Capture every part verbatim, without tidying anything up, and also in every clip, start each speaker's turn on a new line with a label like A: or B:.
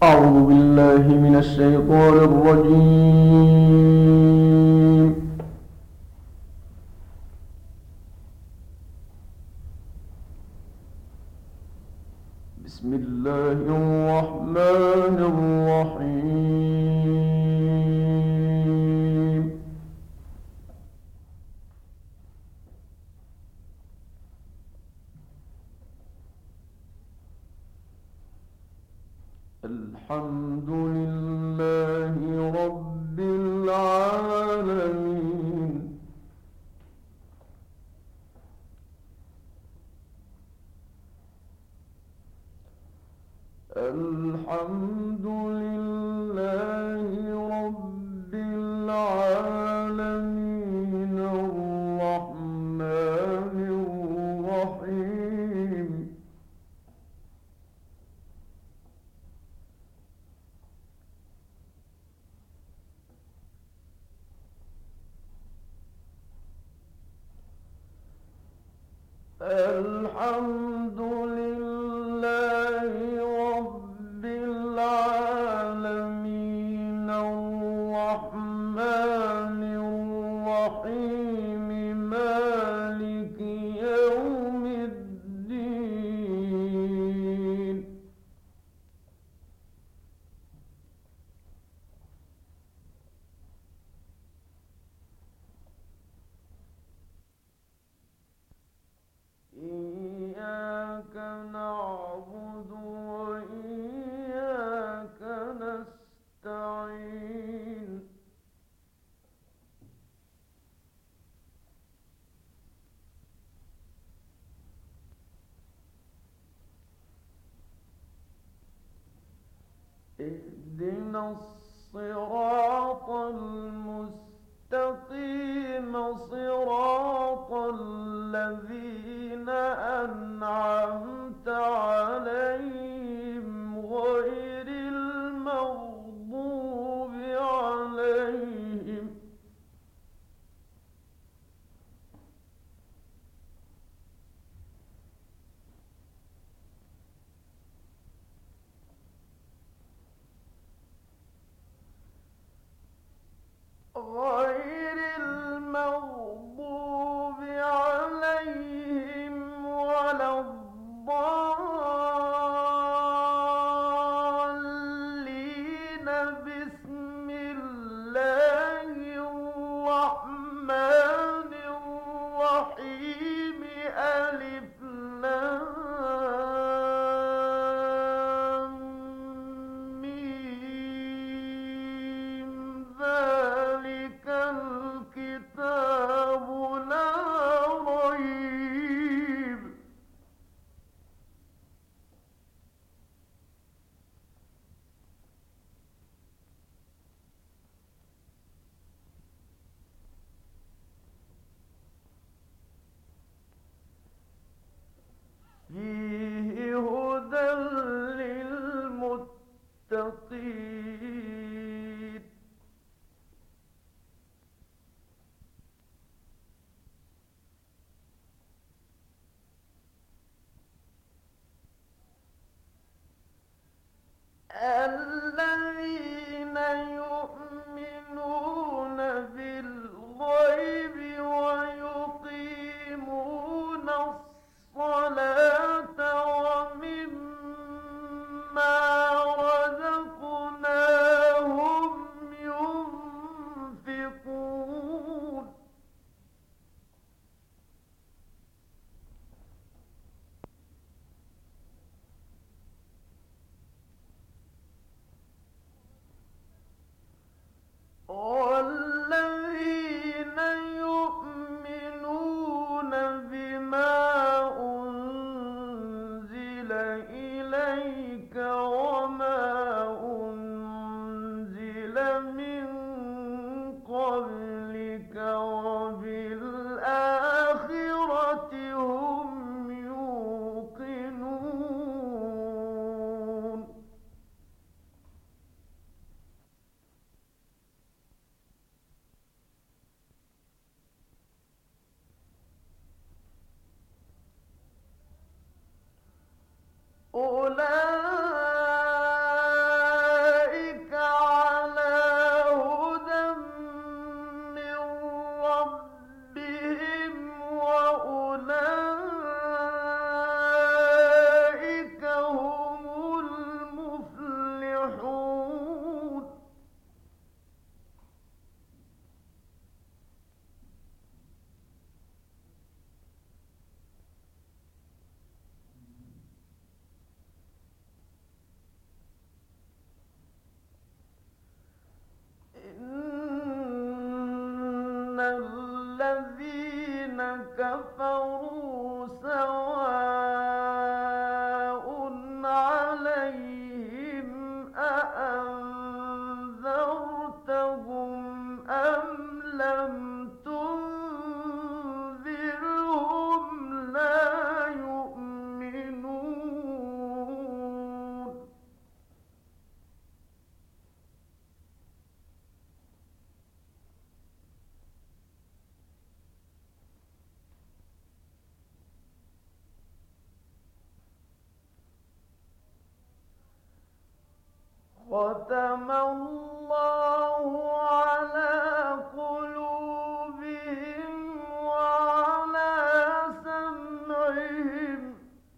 A: أعوذ بالله من الشيطان الرجيم. بسم الله الرحمن الرحيم. الحمد لله رب العالمين. الحمد لله رب العالمين الرحمن الرحيم. الحمد لله رب العالمين الرحمن الرحيم مالك يوم الدين. إياك نعبد وإياك نستعين. اهدنا الصراط المستقيم صراط الذين أنعمت عليهم غير المغضوب عليهم غير المغضوب عليهم ختم الله على قلوبهم وعلى سمعهم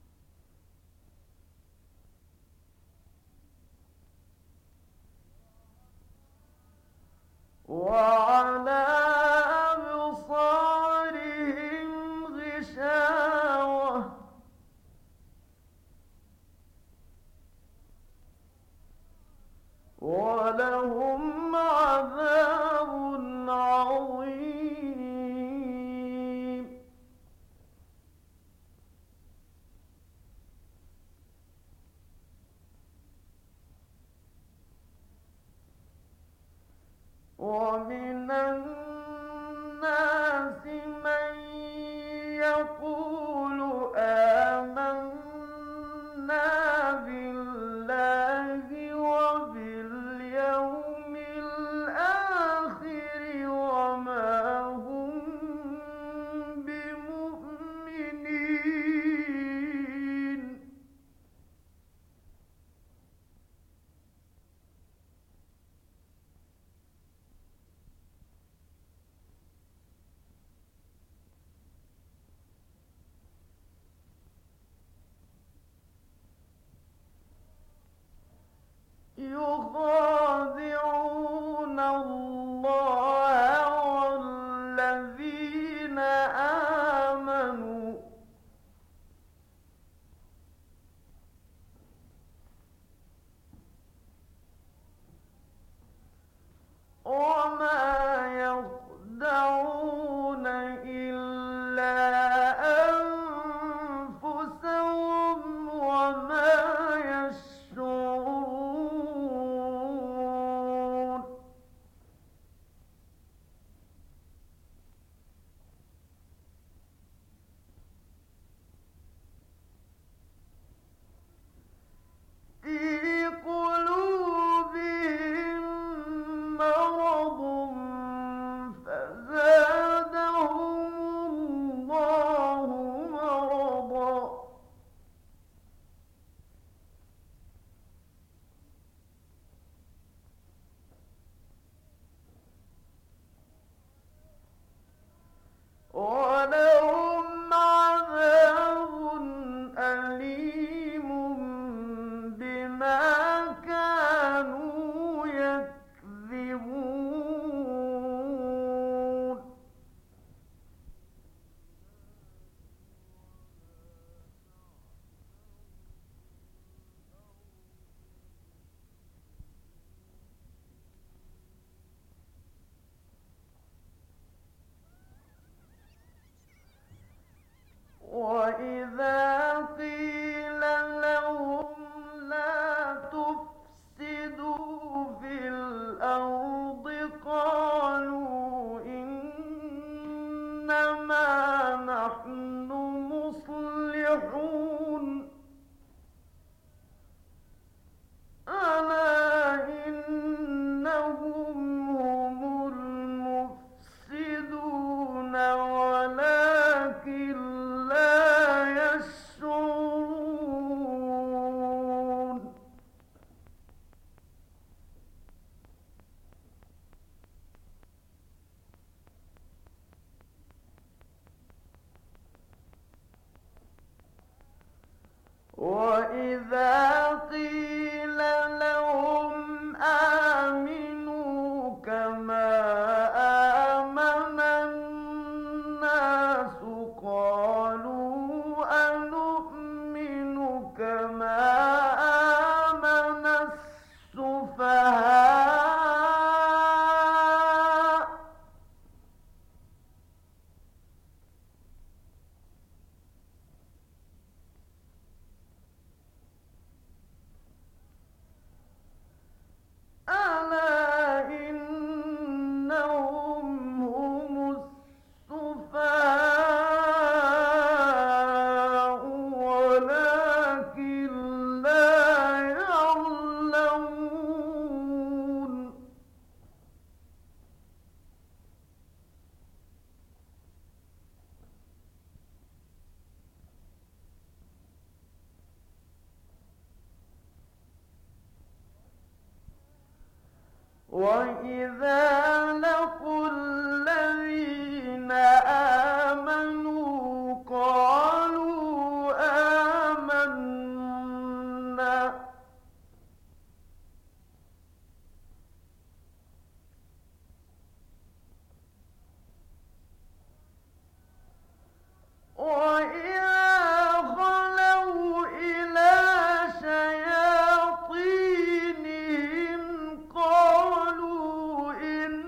A: وعلى أبصارهم غشاوة ولهم عذاب عظيم. ومن الناس من يقول آمنا بالله وباليوم الآخر وما هم بمؤمنين. يخادعون الله والذين آمنوا وما يخدعون إلا أنفسهم وما يشعرون. في قلوبهم مرض فزادهم الله مرضا ولهم عذاب أليم بما كانوا يكذبون. وإذا قيل لهم لا تفسدوا في الأرض قالوا إنما نحن مصلحون ألا إنهم هم المفسدون ولكن لا يشعرون. وإذا قيل لهم آمنوا كما آمن الناس قالوا أنؤمن كما آمن السفهاء وَإِذَا لَقُوا الَّذِينَ آمَنُوا قَالُوا آمَنَّا وَإِذَا خَلَوْا إِلَىٰ شَيَاطِينِهِمْ قَالُوا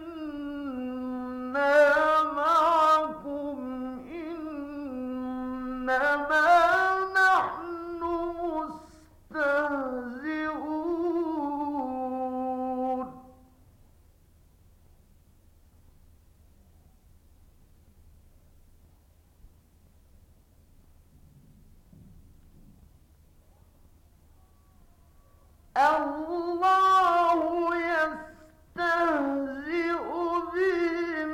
A: إِنَّا مَعَكُمْ إِنَّمَا نَحْنُ مُسْتَهْزِئُونَ اللَّهُ يَسْتَهْزِئُ بِهِمْ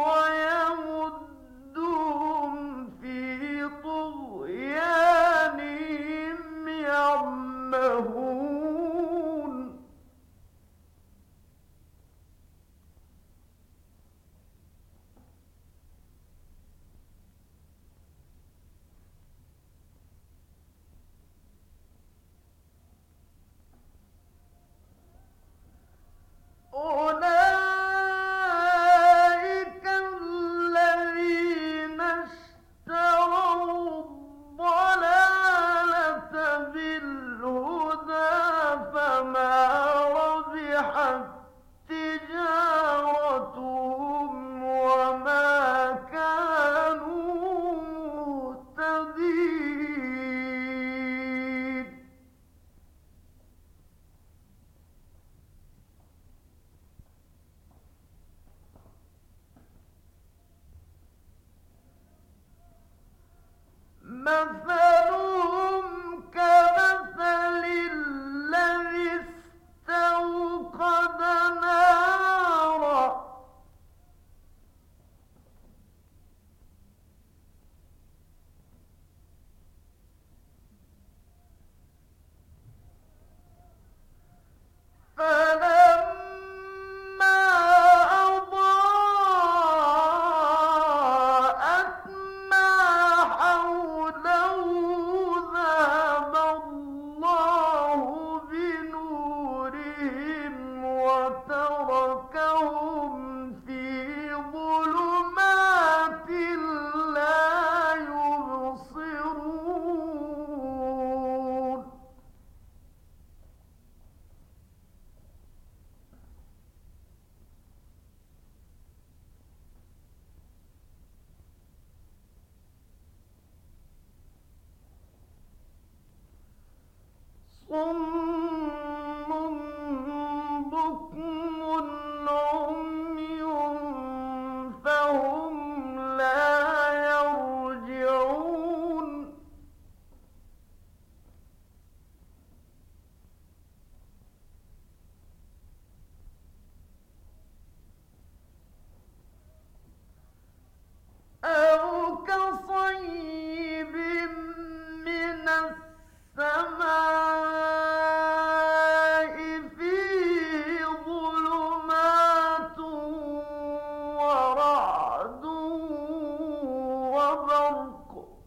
A: وَيَمُدُّهُمْ فِي طُغْيَانِهِمْ يَعْمَهُونَ أُولَٰئِكَ الَّذِينَ اشْتَرَوُا الضَّلَالَةَ بِالْهُدَىٰ فَمَا رَبِحَت تِّجَارَتُهُمْ وَمَا كَانُوا مُهْتَدِينَ مَثَلُهُمْ كَمَثَلِ الَّذِي اسْتَوْقَدَ نَارًا فَلَمَّا أَضَاءَتْ مَا حَوْلَهُ ذَهَبَ اللَّهُ بِنُورِهِمْ وَتَرَكَهُمْ فِي ظُلُمَاتٍ لَّا يُبْصِرُونَ صُمٌّ بُكْمٌ عُمْيٌ فَهُمْ لَا يَرْجِعُونَ أَوْ كَصَيِّبٍ مِّنَ السَّمَاءِ فِيهِ ظُلُمَاتٌ وَرَعْدٌ وَبَرْقٌ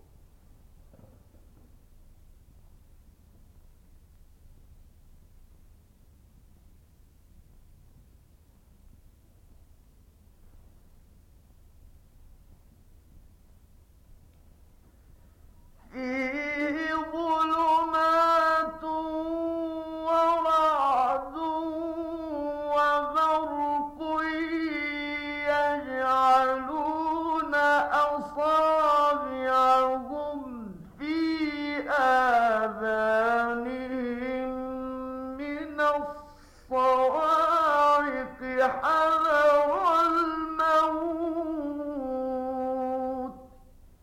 A: فِيهِ ظُلُمَاتٌ وَرَعْدٌ وَبَرْقٌ يَجْعَلُونَ أَصَابِعَهُمْ فِي آذَانِهِم مِّنَ الصَّوَاعِقِ حَذَرَ الْمَوْتِ ۚ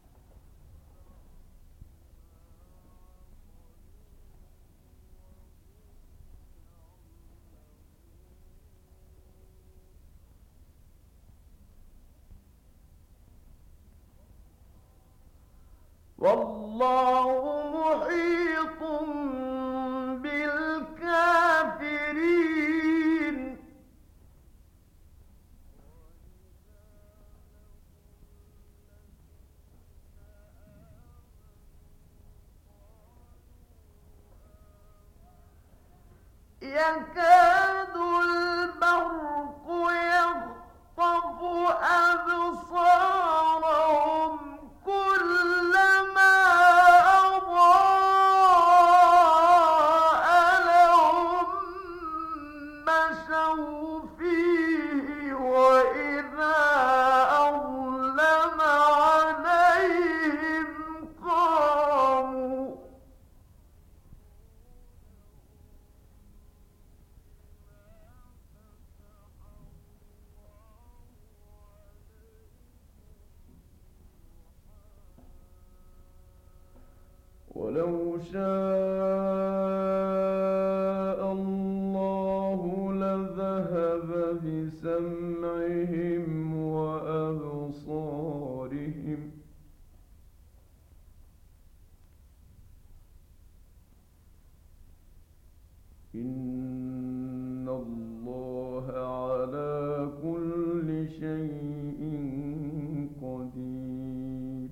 A: وَاللَّهُ مُحِيطٌ بِالْكَافِرِينَ يكاد البرق يخطف أبصارهم كلما أضاء لهم مشوا فيه وإذا أظلم عليهم قاموا ولو شاء الله لذهب بسمعهم وأبصارهم إن الله على كل شيء قدير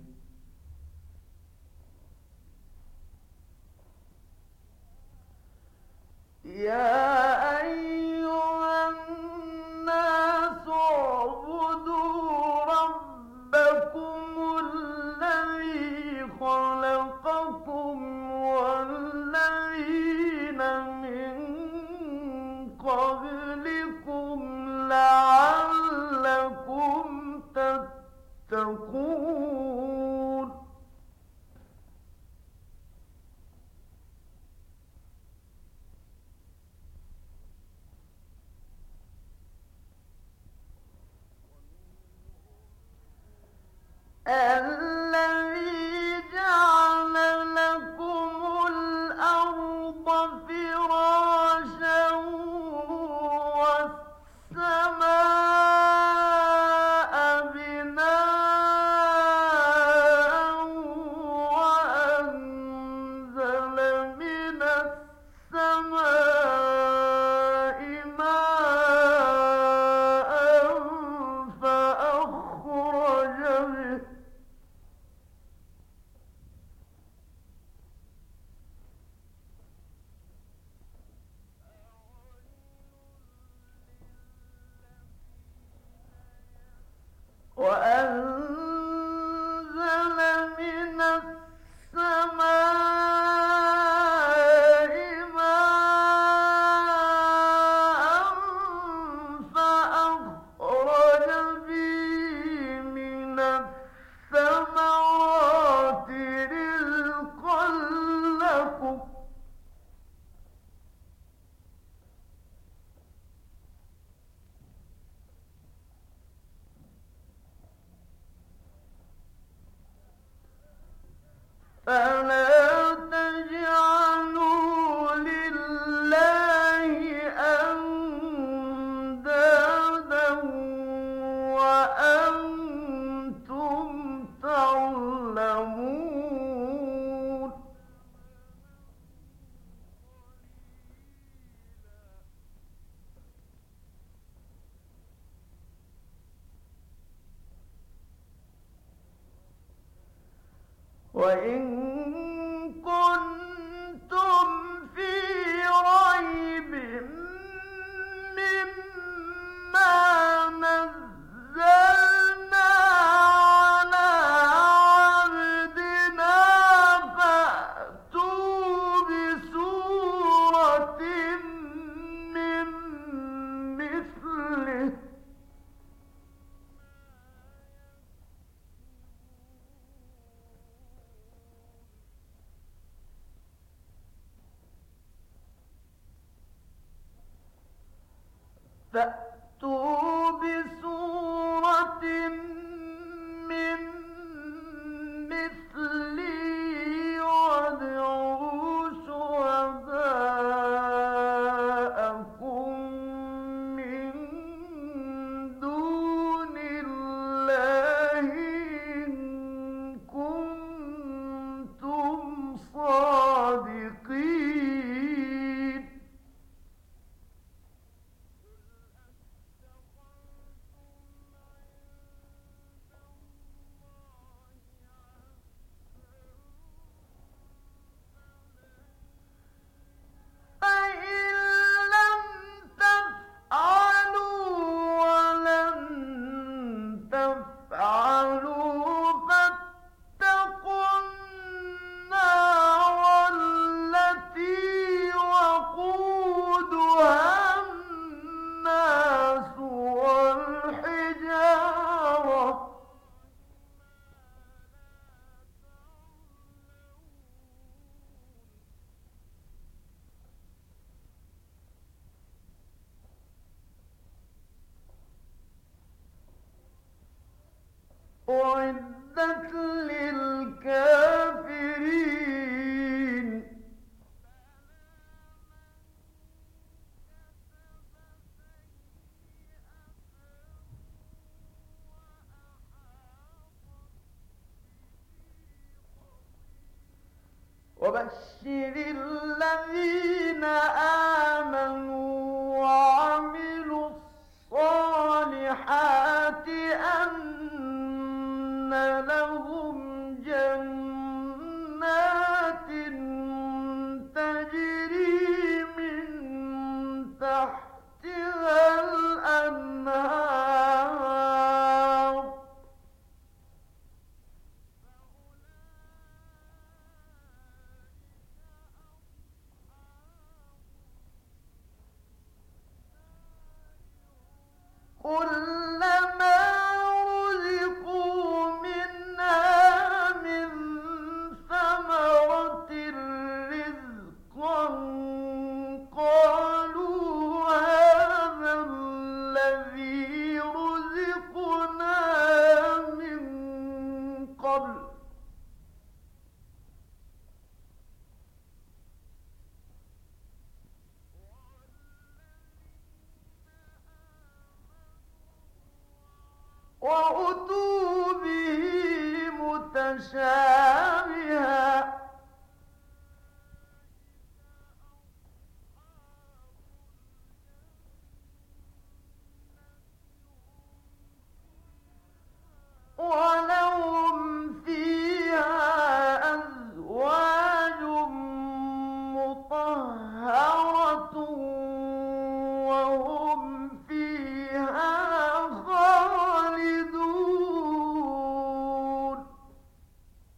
A: يا أيها الناس اعبدوا ربكم الذي خلقكم والذين من قبلكم لعلكم تتقون الذي جعل لكم الأرض فراشا والسماء بناء وأنزل من السماء ماء فأخرج به وأنزل من السماء ماء فأخرج به من الثمرات رزقا لكم فلا تجعلوا لله أندادا وأنتم تعلمون وإن كنتم في ريب مما نزلنا على عبدنا فأتوا بسورة من مثله فأتوا بسورة من مثله وادعوا شهداءكم من دون الله إن كنتم صادقين أعدت للكافرين وبشر الذين آمنوا وعملوا الصالحات أن لهم جنات تجري من تحتها الأنهار كلما رزقوا منها من ثمرة رزقا قالوا هذا الذي رزقنا من قبل وأتوا به متشابها ولهم فيها أزواج مطهرة وهم فيها خالدون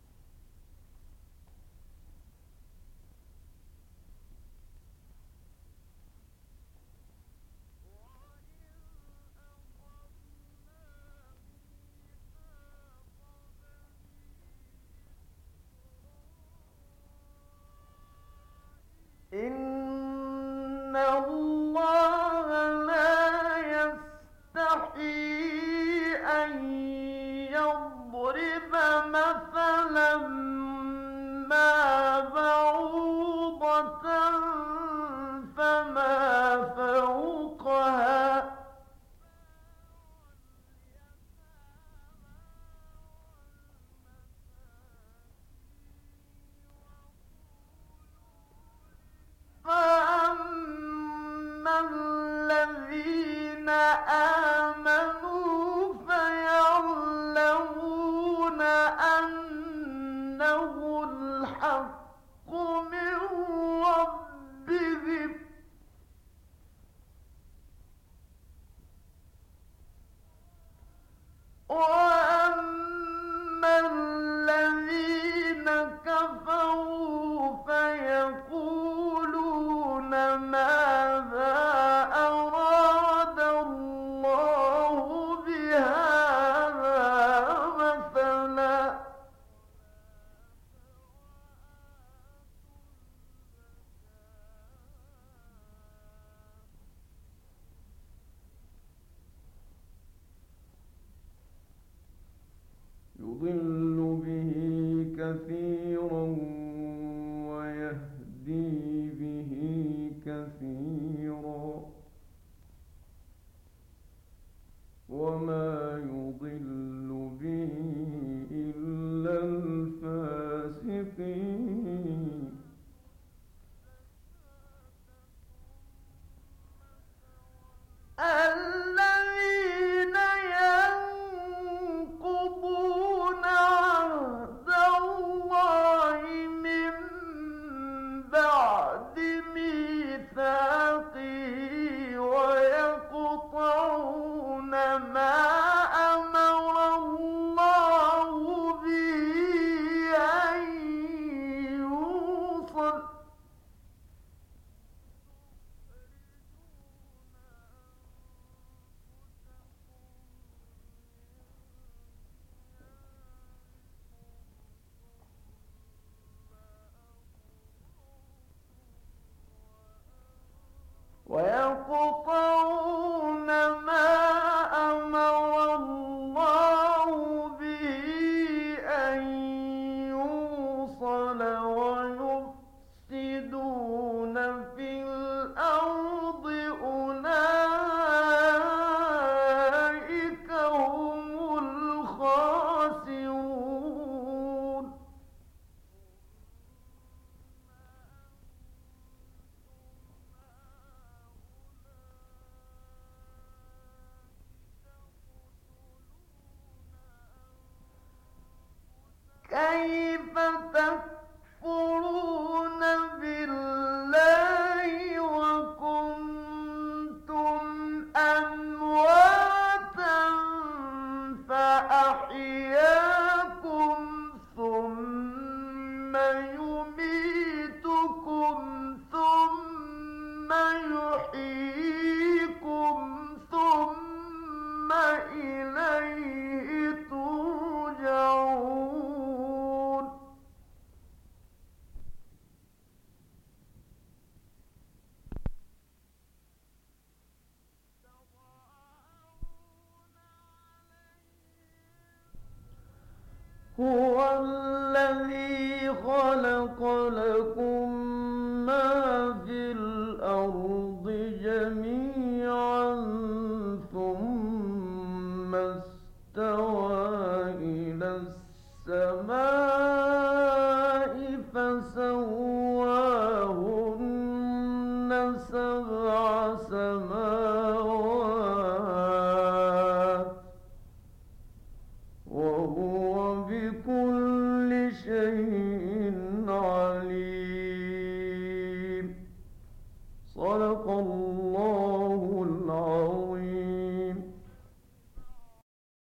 A: هو الذي خلق لكم ما في الأرض جميعا ثم استوى إلى السماء فسواهن سبع سماوات وهو بكل شيء عليم. صدق الله